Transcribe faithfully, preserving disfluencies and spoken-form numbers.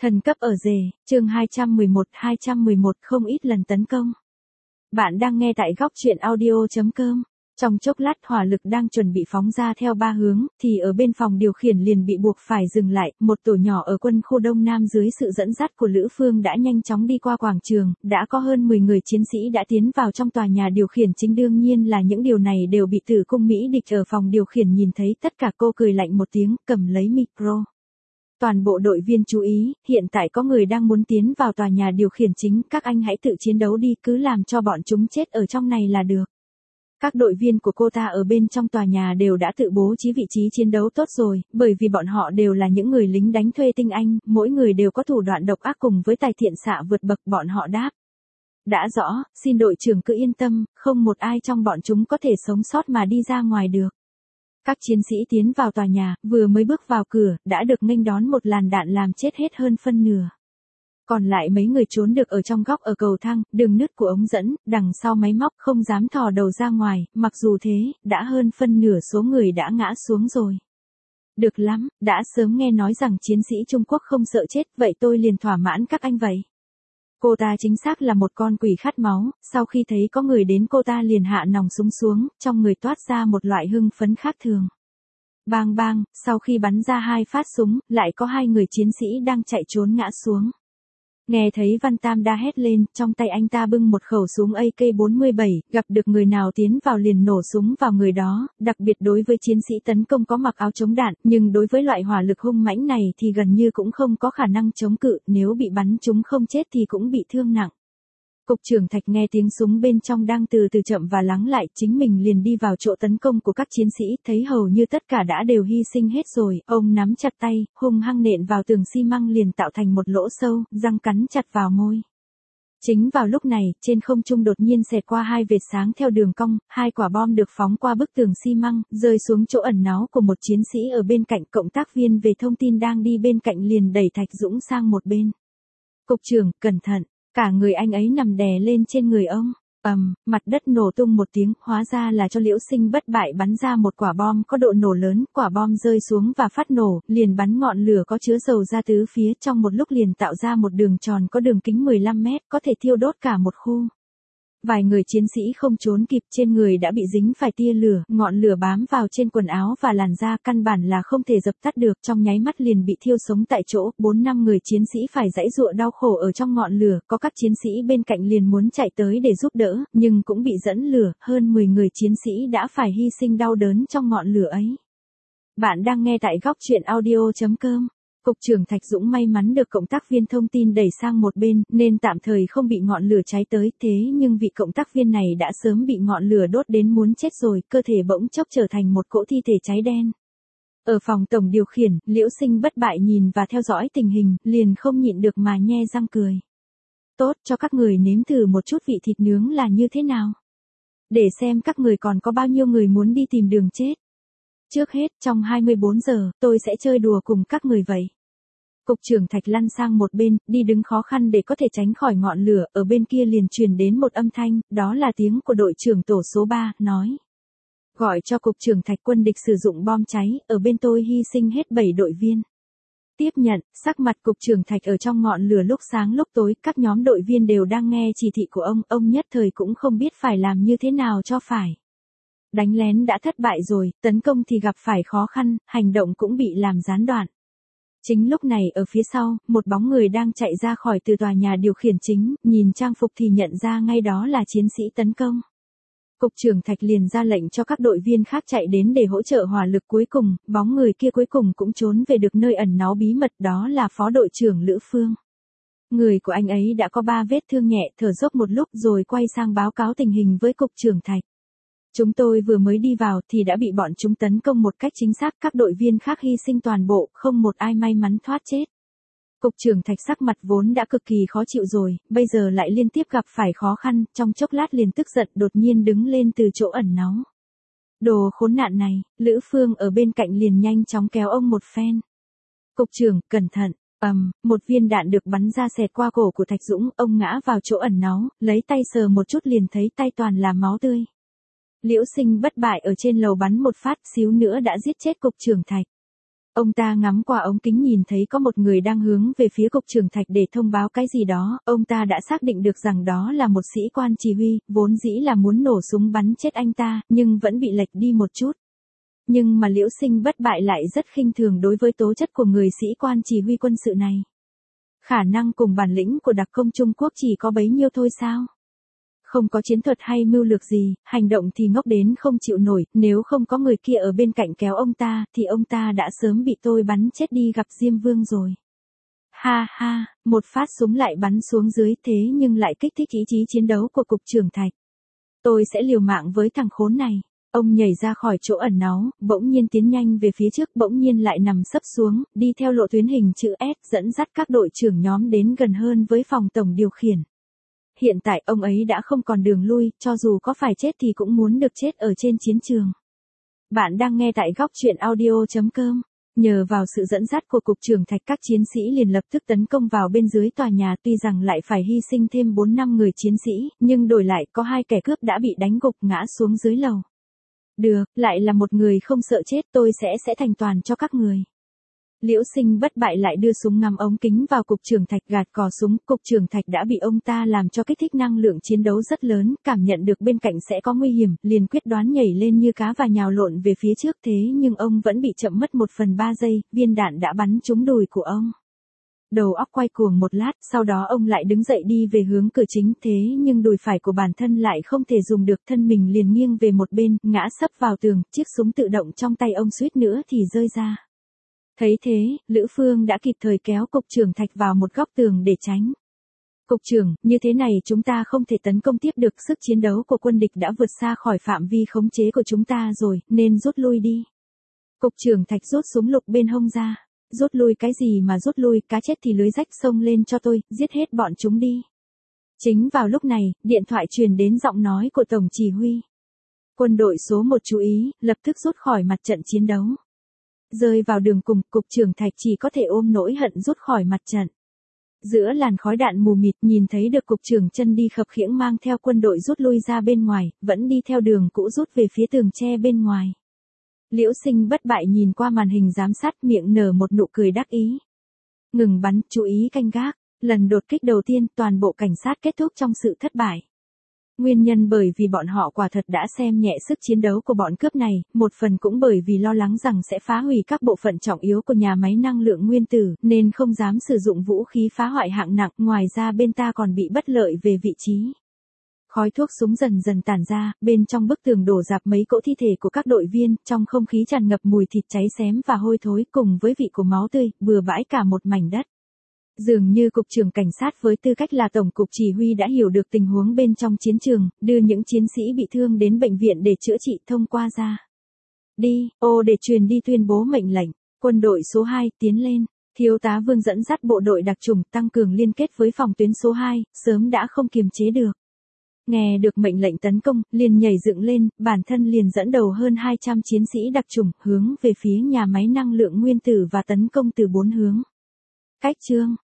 Thần cấp ở rể, chương hai trăm mười một, hai trăm mười một không ít lần tấn công. Bạn đang nghe tại góc truyện audio.com. Trong chốc lát hỏa lực đang chuẩn bị phóng ra theo ba hướng, thì ở bên phòng điều khiển liền bị buộc phải dừng lại. Một tổ nhỏ ở quân khu Đông Nam dưới sự dẫn dắt của Lữ Phương đã nhanh chóng đi qua quảng trường, đã có hơn mười người chiến sĩ đã tiến vào trong tòa nhà điều khiển chính. Đương nhiên là những điều này đều bị Tử Cung Mỹ Địch ở phòng điều khiển nhìn thấy. Tất cả cô cười lạnh một tiếng, cầm lấy micro. Toàn bộ đội viên chú ý, hiện tại có người đang muốn tiến vào tòa nhà điều khiển chính, các anh hãy tự chiến đấu đi, cứ làm cho bọn chúng chết ở trong này là được. Các đội viên của cô ta ở bên trong tòa nhà đều đã tự bố trí vị trí chiến đấu tốt rồi, bởi vì bọn họ đều là những người lính đánh thuê tinh anh, mỗi người đều có thủ đoạn độc ác cùng với tài thiện xạ vượt bậc. Bọn họ đáp: đã rõ, xin đội trưởng cứ yên tâm, không một ai trong bọn chúng có thể sống sót mà đi ra ngoài được. Các chiến sĩ tiến vào tòa nhà, vừa mới bước vào cửa, đã được nghênh đón một làn đạn làm chết hết hơn phân nửa. Còn lại mấy người trốn được ở trong góc ở cầu thang, đường nứt của ống dẫn, đằng sau máy móc, không dám thò đầu ra ngoài. Mặc dù thế, đã hơn phân nửa số người đã ngã xuống rồi. Được lắm, đã sớm nghe nói rằng chiến sĩ Trung Quốc không sợ chết, vậy tôi liền thỏa mãn các anh vậy. Cô ta chính xác là một con quỷ khát máu, sau khi thấy có người đến cô ta liền hạ nòng súng xuống, trong người toát ra một loại hưng phấn khác thường. Bang bang, sau khi bắn ra hai phát súng, lại có hai người chiến sĩ đang chạy trốn ngã xuống. Nghe thấy Văn Tam Đa hét lên, trong tay anh ta bưng một khẩu súng A K bốn mươi bảy, gặp được người nào tiến vào liền nổ súng vào người đó, đặc biệt đối với chiến sĩ tấn công có mặc áo chống đạn, nhưng đối với loại hỏa lực hung mãnh này thì gần như cũng không có khả năng chống cự, nếu bị bắn trúng không chết thì cũng bị thương nặng. Cục trưởng Thạch nghe tiếng súng bên trong đang từ từ chậm và lắng lại, chính mình liền đi vào chỗ tấn công của các chiến sĩ, thấy hầu như tất cả đã đều hy sinh hết rồi, ông nắm chặt tay, hung hăng nện vào tường xi măng liền tạo thành một lỗ sâu, răng cắn chặt vào môi. Chính vào lúc này, trên không trung đột nhiên xẹt qua hai vệt sáng theo đường cong, hai quả bom được phóng qua bức tường xi măng, rơi xuống chỗ ẩn náu của một chiến sĩ ở bên cạnh. Cộng tác viên về thông tin đang đi bên cạnh liền đẩy Thạch Dũng sang một bên. Cục trưởng, cẩn thận. Cả người anh ấy nằm đè lên trên người ông. Ầm, um, mặt đất nổ tung một tiếng, hóa ra là cho Liễu Sinh bất bại bắn ra một quả bom có độ nổ lớn, quả bom rơi xuống và phát nổ, liền bắn ngọn lửa có chứa dầu ra tứ phía, trong một lúc liền tạo ra một đường tròn có đường kính mười lăm mét, có thể thiêu đốt cả một khu. Vài người chiến sĩ không trốn kịp, trên người đã bị dính phải tia lửa, ngọn lửa bám vào trên quần áo và làn da, căn bản là không thể dập tắt được, trong nháy mắt liền bị thiêu sống tại chỗ. Bốn năm người chiến sĩ phải giãy giụa đau khổ ở trong ngọn lửa, có các chiến sĩ bên cạnh liền muốn chạy tới để giúp đỡ, nhưng cũng bị dẫn lửa, hơn mười người chiến sĩ đã phải hy sinh đau đớn trong ngọn lửa ấy. Bạn đang nghe tại góc truyện audio.com. Cục trưởng Thạch Dũng may mắn được cộng tác viên thông tin đẩy sang một bên, nên tạm thời không bị ngọn lửa cháy tới, thế nhưng vị cộng tác viên này đã sớm bị ngọn lửa đốt đến muốn chết rồi, cơ thể bỗng chốc trở thành một cỗ thi thể cháy đen. Ở phòng tổng điều khiển, Liễu Sinh bất bại nhìn và theo dõi tình hình, liền không nhịn được mà nhe răng cười. Tốt, cho các người nếm thử một chút vị thịt nướng là như thế nào. Để xem các người còn có bao nhiêu người muốn đi tìm đường chết. Trước hết, trong hai mươi bốn giờ, tôi sẽ chơi đùa cùng các người vậy. Cục trưởng Thạch lăn sang một bên, đi đứng khó khăn để có thể tránh khỏi ngọn lửa, ở bên kia liền truyền đến một âm thanh, đó là tiếng của đội trưởng tổ số ba, nói. Gọi cho cục trưởng Thạch, quân địch sử dụng bom cháy, ở bên tôi hy sinh hết bảy đội viên. Tiếp nhận, sắc mặt cục trưởng Thạch ở trong ngọn lửa lúc sáng lúc tối, các nhóm đội viên đều đang nghe chỉ thị của ông, ông nhất thời cũng không biết phải làm như thế nào cho phải. Đánh lén đã thất bại rồi, tấn công thì gặp phải khó khăn, hành động cũng bị làm gián đoạn. Chính lúc này ở phía sau, một bóng người đang chạy ra khỏi từ tòa nhà điều khiển chính, nhìn trang phục thì nhận ra ngay đó là chiến sĩ tấn công. Cục trưởng Thạch liền ra lệnh cho các đội viên khác chạy đến để hỗ trợ hỏa lực. Cuối cùng, bóng người kia cuối cùng cũng trốn về được nơi ẩn náu bí mật, đó là phó đội trưởng Lữ Phương. Người của anh ấy đã có ba vết thương nhẹ, thở dốc một lúc rồi quay sang báo cáo tình hình với cục trưởng Thạch. Chúng tôi vừa mới đi vào thì đã bị bọn chúng tấn công một cách chính xác, các đội viên khác hy sinh toàn bộ, không một ai may mắn thoát chết. Cục trưởng Thạch sắc mặt vốn đã cực kỳ khó chịu rồi, bây giờ lại liên tiếp gặp phải khó khăn, trong chốc lát liền tức giận đột nhiên đứng lên từ chỗ ẩn náu. Đồ khốn nạn này, Lữ Phương ở bên cạnh liền nhanh chóng kéo ông một phen. Cục trưởng, cẩn thận. Ầm, um, một viên đạn được bắn ra xẹt qua cổ của Thạch Dũng, ông ngã vào chỗ ẩn náu, lấy tay sờ một chút liền thấy tay toàn là máu tươi. Liễu Sinh bất bại ở trên lầu bắn một phát, xíu nữa đã giết chết cục trưởng Thạch. Ông ta ngắm qua ống kính nhìn thấy có một người đang hướng về phía cục trưởng Thạch để thông báo cái gì đó, ông ta đã xác định được rằng đó là một sĩ quan chỉ huy, vốn dĩ là muốn nổ súng bắn chết anh ta, nhưng vẫn bị lệch đi một chút. Nhưng mà Liễu Sinh bất bại lại rất khinh thường đối với tố chất của người sĩ quan chỉ huy quân sự này. Khả năng cùng bản lĩnh của đặc công Trung Quốc chỉ có bấy nhiêu thôi sao? Không có chiến thuật hay mưu lược gì, hành động thì ngốc đến không chịu nổi, nếu không có người kia ở bên cạnh kéo ông ta, thì ông ta đã sớm bị tôi bắn chết đi gặp Diêm Vương rồi. Ha ha, một phát súng lại bắn xuống dưới thế nhưng lại kích thích ý chí chiến đấu của cục trưởng Thạch. Tôi sẽ liều mạng với thằng khốn này. Ông nhảy ra khỏi chỗ ẩn náu, bỗng nhiên tiến nhanh về phía trước, bỗng nhiên lại nằm sấp xuống, đi theo lộ tuyến hình chữ S dẫn dắt các đội trưởng nhóm đến gần hơn với phòng tổng điều khiển. Hiện tại ông ấy đã không còn đường lui, cho dù có phải chết thì cũng muốn được chết ở trên chiến trường. Bạn đang nghe tại góc truyện audio chấm com. Nhờ vào sự dẫn dắt của cục trưởng Thạch, các chiến sĩ liền lập tức tấn công vào bên dưới tòa nhà, tuy rằng lại phải hy sinh thêm bốn năm người chiến sĩ, nhưng đổi lại có hai kẻ cướp đã bị đánh gục ngã xuống dưới lầu. Được, lại là một người không sợ chết, tôi sẽ sẽ thành toàn cho các người. Liễu Sinh bất bại lại đưa súng ngắm ống kính vào cục trưởng Thạch gạt cò súng, cục trưởng Thạch đã bị ông ta làm cho kích thích năng lượng chiến đấu rất lớn, cảm nhận được bên cạnh sẽ có nguy hiểm, liền quyết đoán nhảy lên như cá và nhào lộn về phía trước, thế nhưng ông vẫn bị chậm mất một phần ba giây, viên đạn đã bắn trúng đùi của ông. Đầu óc quay cuồng một lát, sau đó ông lại đứng dậy đi về hướng cửa chính, thế nhưng đùi phải của bản thân lại không thể dùng được, thân mình liền nghiêng về một bên, ngã sấp vào tường, chiếc súng tự động trong tay ông suýt nữa thì rơi ra. Thấy thế, Lữ Phương đã kịp thời kéo cục trưởng Thạch vào một góc tường để tránh. Cục trưởng, như thế này chúng ta không thể tấn công tiếp được, sức chiến đấu của quân địch đã vượt xa khỏi phạm vi khống chế của chúng ta rồi, nên rút lui đi. Cục trưởng Thạch rút súng lục bên hông ra. Rút lui cái gì mà rút lui, cá chết thì lưới rách, xông lên cho tôi, giết hết bọn chúng đi. Chính vào lúc này, điện thoại truyền đến giọng nói của Tổng chỉ huy. Quân đội số một chú ý, lập tức rút khỏi mặt trận chiến đấu. Rơi vào đường cùng, cục trưởng Thạch chỉ có thể ôm nỗi hận rút khỏi mặt trận. Giữa làn khói đạn mù mịt, nhìn thấy được cục trưởng chân đi khập khiễng mang theo quân đội rút lui ra bên ngoài, vẫn đi theo đường cũ rút về phía tường tre bên ngoài. Liễu Sinh bất bại nhìn qua màn hình giám sát, miệng nở một nụ cười đắc ý. Ngừng bắn, chú ý canh gác. Lần đột kích đầu tiên, toàn bộ cảnh sát kết thúc trong sự thất bại. Nguyên nhân bởi vì bọn họ quả thật đã xem nhẹ sức chiến đấu của bọn cướp này, một phần cũng bởi vì lo lắng rằng sẽ phá hủy các bộ phận trọng yếu của nhà máy năng lượng nguyên tử, nên không dám sử dụng vũ khí phá hoại hạng nặng, ngoài ra bên ta còn bị bất lợi về vị trí. Khói thuốc súng dần dần tản ra, bên trong bức tường đổ rạp mấy cỗ thi thể của các đội viên, trong không khí tràn ngập mùi thịt cháy xém và hôi thối cùng với vị của máu tươi, bừa bãi cả một mảnh đất. Dường như cục trưởng cảnh sát với tư cách là tổng cục chỉ huy đã hiểu được tình huống bên trong chiến trường, đưa những chiến sĩ bị thương đến bệnh viện để chữa trị, thông qua ra. Đi, ô để truyền đi tuyên bố mệnh lệnh, quân đội số hai tiến lên. Thiếu tá Vương dẫn dắt bộ đội đặc chủng tăng cường liên kết với phòng tuyến số hai, sớm đã không kiềm chế được. Nghe được mệnh lệnh tấn công, liền nhảy dựng lên, bản thân liền dẫn đầu hơn hai trăm chiến sĩ đặc chủng, hướng về phía nhà máy năng lượng nguyên tử và tấn công từ bốn hướng. Cách chương